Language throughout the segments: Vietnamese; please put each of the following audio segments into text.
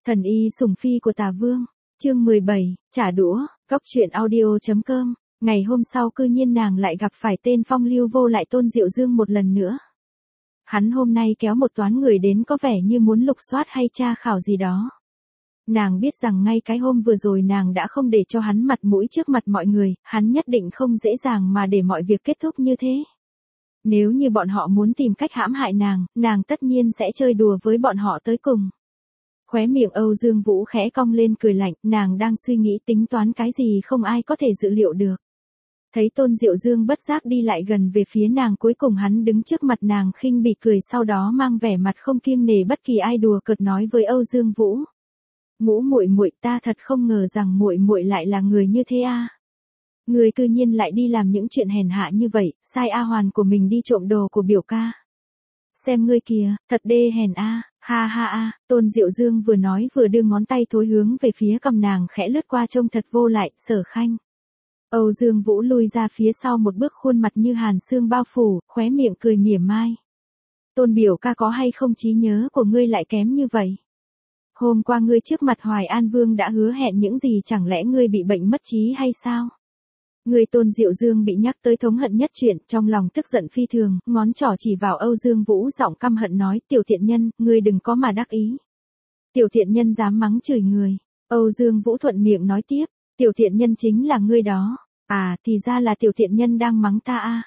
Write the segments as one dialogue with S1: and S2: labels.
S1: Thần y sủng phi của Tả Vương, chương 17, trả đũa, Cóc truyện audio.com. Ngày hôm sau cư nhiên nàng lại gặp phải tên phong lưu vô lại Tôn Diệu Dương một lần nữa. Hắn hôm nay kéo một toán người đến có vẻ như muốn lục soát hay tra khảo gì đó. Nàng biết rằng ngay cái hôm vừa rồi nàng đã không để cho hắn mặt mũi trước mặt mọi người, hắn nhất định không dễ dàng mà để mọi việc kết thúc như thế. Nếu như bọn họ muốn tìm cách hãm hại nàng tất nhiên sẽ chơi đùa với bọn họ tới cùng. Khóe miệng Âu Dương Vũ khẽ cong lên cười lạnh, nàng đang suy nghĩ tính toán cái gì không ai có thể dự liệu được. Thấy Tôn Diệu Dương bất giác đi lại gần về phía nàng, cuối cùng hắn đứng trước mặt nàng khinh bỉ cười, sau đó mang vẻ mặt không kiêng nể bất kỳ ai đùa cợt nói với Âu Dương Vũ. Ngũ muội muội, ta thật không ngờ rằng muội muội lại là người như thế a. Người cư nhiên lại đi làm những chuyện hèn hạ như vậy, sai A Hoàn của mình đi trộm đồ của biểu ca. Xem ngươi kìa, thật đê hèn a, ha ha a. Tôn Diệu Dương vừa nói vừa đưa ngón tay thối hướng về phía cằm nàng, khẽ lướt qua trông thật vô lại. Sở Khanh. Âu Dương Vũ lùi ra phía sau một bước, khuôn mặt như hàn xương bao phủ, khóe miệng cười mỉa mai. Tôn biểu ca, có hay không trí nhớ của ngươi lại kém như vậy? Hôm qua ngươi trước mặt Hoài An Vương đã hứa hẹn những gì, chẳng lẽ ngươi bị bệnh mất trí hay sao? Người Tôn Diệu Dương bị nhắc tới thống hận nhất chuyện, trong lòng tức giận phi thường, ngón trỏ chỉ vào Âu Dương Vũ, giọng căm hận nói, tiểu thiện nhân, ngươi đừng có mà đắc ý. Tiểu thiện nhân dám mắng chửi người. Âu Dương Vũ thuận miệng nói tiếp, tiểu thiện nhân chính là ngươi đó. À, thì ra là tiểu thiện nhân đang mắng ta a.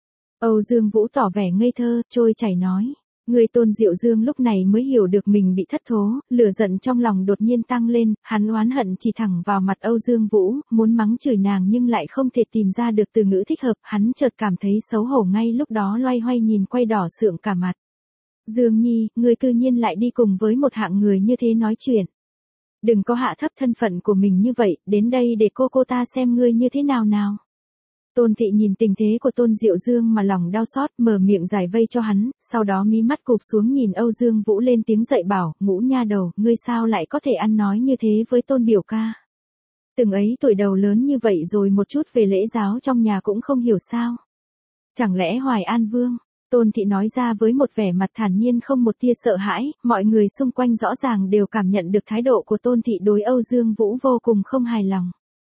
S1: Âu Dương Vũ tỏ vẻ ngây thơ, trôi chảy nói. Người Tôn Diệu Dương lúc này mới hiểu được mình bị thất thố, lửa giận trong lòng đột nhiên tăng lên, hắn oán hận chỉ thẳng vào mặt Âu Dương Vũ, muốn mắng chửi nàng nhưng lại không thể tìm ra được từ ngữ thích hợp, hắn chợt cảm thấy xấu hổ, ngay lúc đó loay hoay nhìn quay đỏ sượng cả mặt. Dương Nhi, ngươi cư nhiên lại đi cùng với một hạng người như thế nói chuyện. Đừng có hạ thấp thân phận của mình như vậy, đến đây để cô ta xem ngươi như thế nào nào. Tôn Thị nhìn tình thế của Tôn Diệu Dương mà lòng đau xót, mở miệng giải vây cho hắn, sau đó mí mắt cụp xuống nhìn Âu Dương Vũ, lên tiếng dạy bảo, Ngũ nha đầu, ngươi sao lại có thể ăn nói như thế với Tôn biểu ca. Từng ấy tuổi đầu lớn như vậy rồi một chút về lễ giáo trong nhà cũng không hiểu sao. Chẳng lẽ Hoài An Vương? Tôn Thị nói ra với một vẻ mặt thản nhiên không một tia sợ hãi, mọi người xung quanh rõ ràng đều cảm nhận được thái độ của Tôn Thị đối Âu Dương Vũ vô cùng không hài lòng.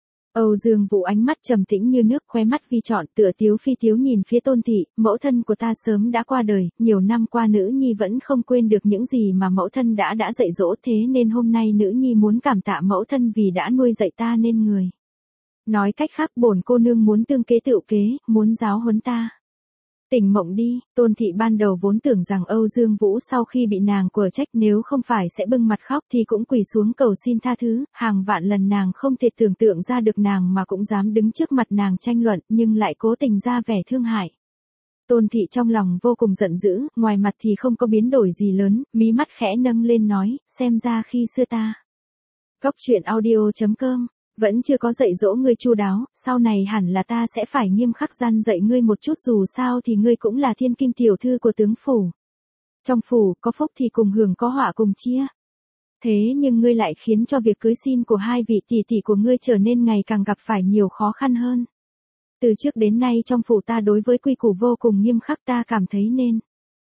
S1: Âu Dương Vũ ánh mắt trầm tĩnh như nước, khóe mắt vi trọn, tựa tiếu phi tiếu nhìn phía Tôn Thị, mẫu thân của ta sớm đã qua đời, nhiều năm qua nữ nhi vẫn không quên được những gì mà mẫu thân đã dạy dỗ, thế nên hôm nay nữ nhi muốn cảm tạ mẫu thân vì đã nuôi dạy ta nên người. Nói cách khác, bổn cô nương muốn tương kế tựu kế, muốn giáo huấn ta. Tỉnh mộng đi. Tôn Thị ban đầu vốn tưởng rằng Âu Dương Vũ sau khi bị nàng quở trách nếu không phải sẽ bưng mặt khóc thì cũng quỳ xuống cầu xin tha thứ, hàng vạn lần nàng không thể tưởng tượng ra được nàng mà cũng dám đứng trước mặt nàng tranh luận, nhưng lại cố tình ra vẻ thương hại. Tôn Thị trong lòng vô cùng giận dữ, ngoài mặt thì không có biến đổi gì lớn, mí mắt khẽ nâng lên nói, xem ra khi xưa ta. Cóc truyện audio.com. Vẫn chưa có dạy dỗ ngươi chu đáo, sau này hẳn là ta sẽ phải nghiêm khắc gian dạy ngươi một chút, dù sao thì ngươi cũng là thiên kim tiểu thư của tướng phủ. Trong phủ, có phúc thì cùng hưởng, có họa cùng chia. Thế nhưng ngươi lại khiến cho việc cưới xin của hai vị tỷ tỷ của ngươi trở nên ngày càng gặp phải nhiều khó khăn hơn. Từ trước đến nay trong phủ ta đối với quy củ vô cùng nghiêm khắc, ta cảm thấy nên.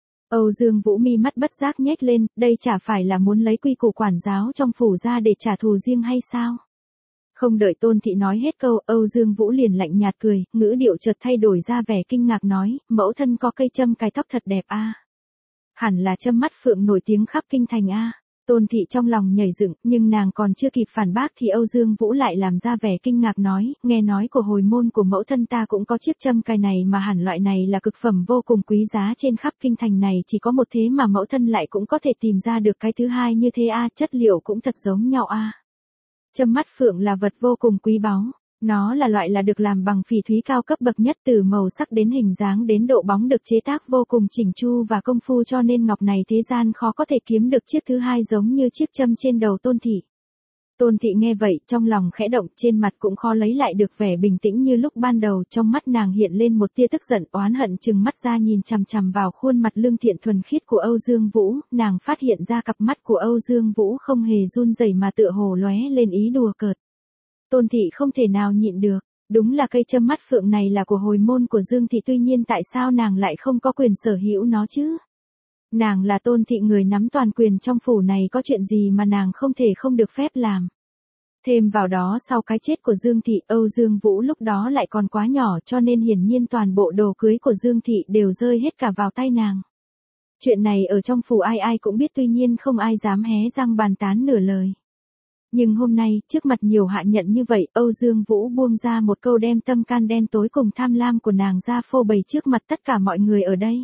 S1: Âu Dương Vũ mi mắt bất giác nhếch lên, đây chả phải là muốn lấy quy củ quản giáo trong phủ ra để trả thù riêng hay sao? Không đợi Tôn Thị nói hết câu, Âu Dương Vũ liền lạnh nhạt cười, ngữ điệu chợt thay đổi ra vẻ kinh ngạc nói, mẫu thân có cây châm cài tóc thật đẹp a. Hẳn là châm mắt phượng nổi tiếng khắp kinh thành a. Tôn Thị trong lòng nhảy dựng, nhưng nàng còn chưa kịp phản bác thì Âu Dương Vũ lại làm ra vẻ kinh ngạc nói, nghe nói của hồi môn của mẫu thân ta cũng có chiếc châm cài này, mà hẳn loại này là cực phẩm vô cùng quý giá, trên khắp kinh thành này chỉ có một thế mà mẫu thân lại cũng có thể tìm ra được cái thứ hai như thế a, chất liệu cũng thật giống nhau a. Châm mắt phượng là vật vô cùng quý báu, nó là loại là được làm bằng phỉ thúy cao cấp bậc nhất, từ màu sắc đến hình dáng đến độ bóng được chế tác vô cùng chỉnh chu và công phu, cho nên ngọc này thế gian khó có thể kiếm được chiếc thứ hai giống như chiếc châm trên đầu Tôn Thị. Tôn Thị nghe vậy, trong lòng khẽ động, trên mặt cũng khó lấy lại được vẻ bình tĩnh như lúc ban đầu, trong mắt nàng hiện lên một tia tức giận, oán hận trừng mắt ra nhìn chằm chằm vào khuôn mặt lương thiện thuần khiết của Âu Dương Vũ, nàng phát hiện ra cặp mắt của Âu Dương Vũ không hề run rẩy mà tựa hồ lóe lên ý đùa cợt. Tôn Thị không thể nào nhịn được, đúng là cây châm mắt phượng này là của hồi môn của Dương Thị, tuy nhiên tại sao nàng lại không có quyền sở hữu nó chứ? Nàng là Tôn thị, người nắm toàn quyền trong phủ này, có chuyện gì mà nàng không thể không được phép làm. Thêm vào đó sau cái chết của Dương thị, Âu Dương Vũ lúc đó lại còn quá nhỏ, cho nên hiển nhiên toàn bộ đồ cưới của Dương thị đều rơi hết cả vào tay nàng. Chuyện này ở trong phủ ai ai cũng biết, tuy nhiên không ai dám hé răng bàn tán nửa lời. Nhưng hôm nay, trước mặt nhiều hạ nhận như vậy, Âu Dương Vũ buông ra một câu đem tâm can đen tối cùng tham lam của nàng ra phô bày trước mặt tất cả mọi người ở đây.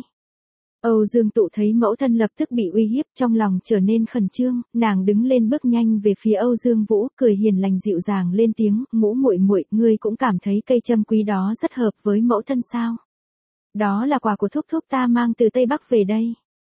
S1: Âu Dương Tụ thấy mẫu thân lập tức bị uy hiếp, trong lòng trở nên khẩn trương, nàng đứng lên bước nhanh về phía Âu Dương Vũ, cười hiền lành dịu dàng lên tiếng, Ngũ muội muội, ngươi cũng cảm thấy cây châm quý đó rất hợp với mẫu thân sao? Đó là quà của thúc thúc ta mang từ Tây Bắc về đây.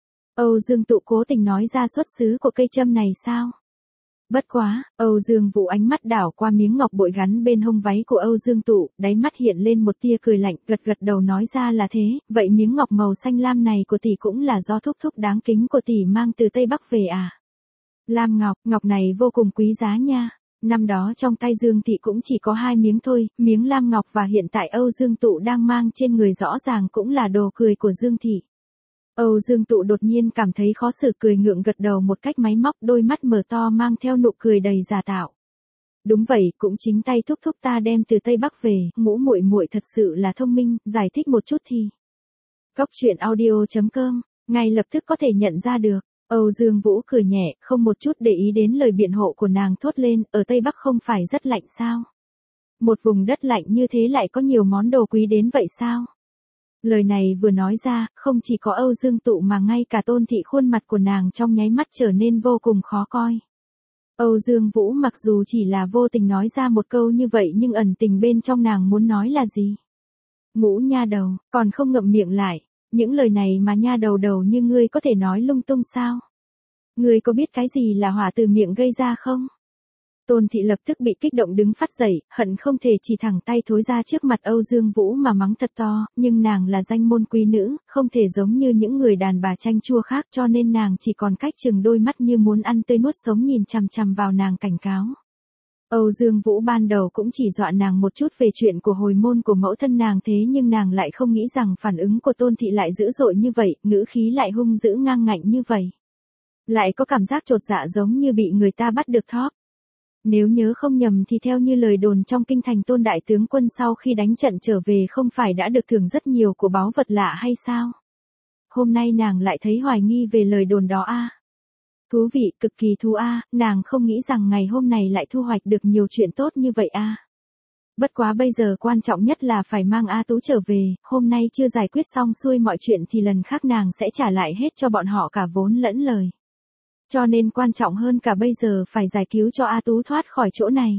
S1: Âu Dương Tụ cố tình nói ra xuất xứ của cây châm này sao? Bất quá, Âu Dương Vũ ánh mắt đảo qua miếng ngọc bội gắn bên hông váy của Âu Dương Tụ, đáy mắt hiện lên một tia cười lạnh, gật gật đầu nói ra là thế, vậy miếng ngọc màu xanh lam này của tỷ cũng là do thúc thúc đáng kính của tỷ mang từ Tây Bắc về à? Lam ngọc, ngọc này vô cùng quý giá nha. Năm đó trong tay Dương thị cũng chỉ có 2 miếng thôi, miếng lam ngọc và hiện tại Âu Dương Tụ đang mang trên người rõ ràng cũng là đồ cười của Dương thị. Âu Dương Tụ đột nhiên cảm thấy khó xử, cười ngượng gật đầu một cách máy móc, đôi mắt mở to mang theo nụ cười đầy giả tạo. Đúng vậy, cũng chính tay thúc thúc ta đem từ Tây Bắc về, Ngũ muội muội thật sự là thông minh, giải thích một chút thì. Cóc truyện audio.com, ngay lập tức có thể nhận ra được. Âu Dương Vũ cười nhẹ, không một chút để ý đến lời biện hộ của nàng, thốt lên, ở Tây Bắc không phải rất lạnh sao? Một vùng đất lạnh như thế lại có nhiều món đồ quý đến vậy sao? Lời này vừa nói ra, không chỉ có Âu Dương Tụ mà ngay cả Tôn thị khuôn mặt của nàng trong nháy mắt trở nên vô cùng khó coi. Âu Dương Vũ mặc dù chỉ là vô tình nói ra một câu như vậy nhưng ẩn tình bên trong nàng muốn nói là gì? Ngũ nha đầu, còn không ngậm miệng lại, những lời này mà nha đầu đầu như ngươi có thể nói lung tung sao? Ngươi có biết cái gì là hỏa từ miệng gây ra không? Tôn thị lập tức bị kích động đứng phát dậy, hận không thể chỉ thẳng tay thối ra trước mặt Âu Dương Vũ mà mắng thật to, nhưng nàng là danh môn quý nữ, không thể giống như những người đàn bà chanh chua khác, cho nên nàng chỉ còn cách chừng đôi mắt như muốn ăn tươi nuốt sống nhìn chằm chằm vào nàng cảnh cáo. Âu Dương Vũ ban đầu cũng chỉ dọa nàng một chút về chuyện của hồi môn của mẫu thân nàng, thế nhưng nàng lại không nghĩ rằng phản ứng của Tôn thị lại dữ dội như vậy, ngữ khí lại hung dữ ngang ngạnh như vậy. Lại có cảm giác chột dạ giống như bị người ta bắt được thóp. Nếu nhớ không nhầm thì theo như lời đồn trong kinh thành, Tôn đại tướng quân sau khi đánh trận trở về không phải đã được thưởng rất nhiều của báu vật lạ hay sao? Hôm nay nàng lại thấy hoài nghi về lời đồn đó a. Thú vị, cực kỳ thú a, nàng không nghĩ rằng ngày hôm này lại thu hoạch được nhiều chuyện tốt như vậy a. Bất quá bây giờ quan trọng nhất là phải mang A Tú trở về, hôm nay chưa giải quyết xong xuôi mọi chuyện thì lần khác nàng sẽ trả lại hết cho bọn họ cả vốn lẫn lời. Cho nên quan trọng hơn cả bây giờ phải giải cứu cho A Tú thoát khỏi chỗ này.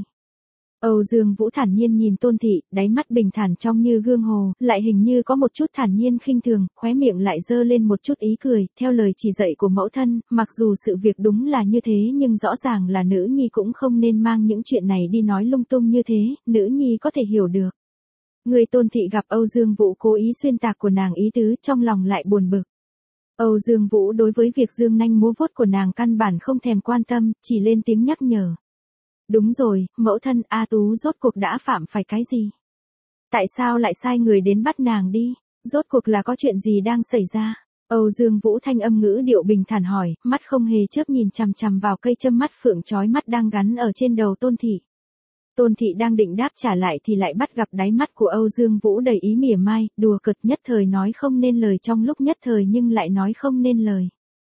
S1: Âu Dương Vũ thản nhiên nhìn Tôn thị, đáy mắt bình thản trong như gương hồ, lại hình như có một chút thản nhiên khinh thường, khóe miệng lại dơ lên một chút ý cười, theo lời chỉ dạy của mẫu thân, mặc dù sự việc đúng là như thế nhưng rõ ràng là nữ nhi cũng không nên mang những chuyện này đi nói lung tung như thế, nữ nhi có thể hiểu được. Người Tôn thị gặp Âu Dương Vũ cố ý xuyên tạc của nàng ý tứ, trong lòng lại buồn bực. Âu Dương Vũ đối với việc dương nanh múa vuốt của nàng căn bản không thèm quan tâm, chỉ lên tiếng nhắc nhở. Đúng rồi, mẫu thân, A Tú rốt cuộc đã phạm phải cái gì? Tại sao lại sai người đến bắt nàng đi? Rốt cuộc là có chuyện gì đang xảy ra? Âu Dương Vũ thanh âm ngữ điệu bình thản hỏi, mắt không hề chớp nhìn chằm chằm vào cây châm mắt phượng chói mắt đang gắn ở trên đầu Tôn thị. Tôn thị đang định đáp trả lại thì lại bắt gặp đáy mắt của Âu Dương Vũ đầy ý mỉa mai, đùa cợt, nhất thời nói không nên lời, trong lúc nhất thời nhưng lại nói không nên lời.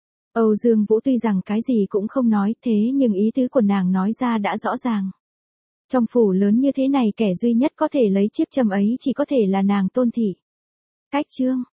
S1: Âu Dương Vũ tuy rằng cái gì cũng không nói, thế nhưng ý tứ của nàng nói ra đã rõ ràng. Trong phủ lớn như thế này kẻ duy nhất có thể lấy chiếc châm ấy chỉ có thể là nàng Tôn thị. Cách chương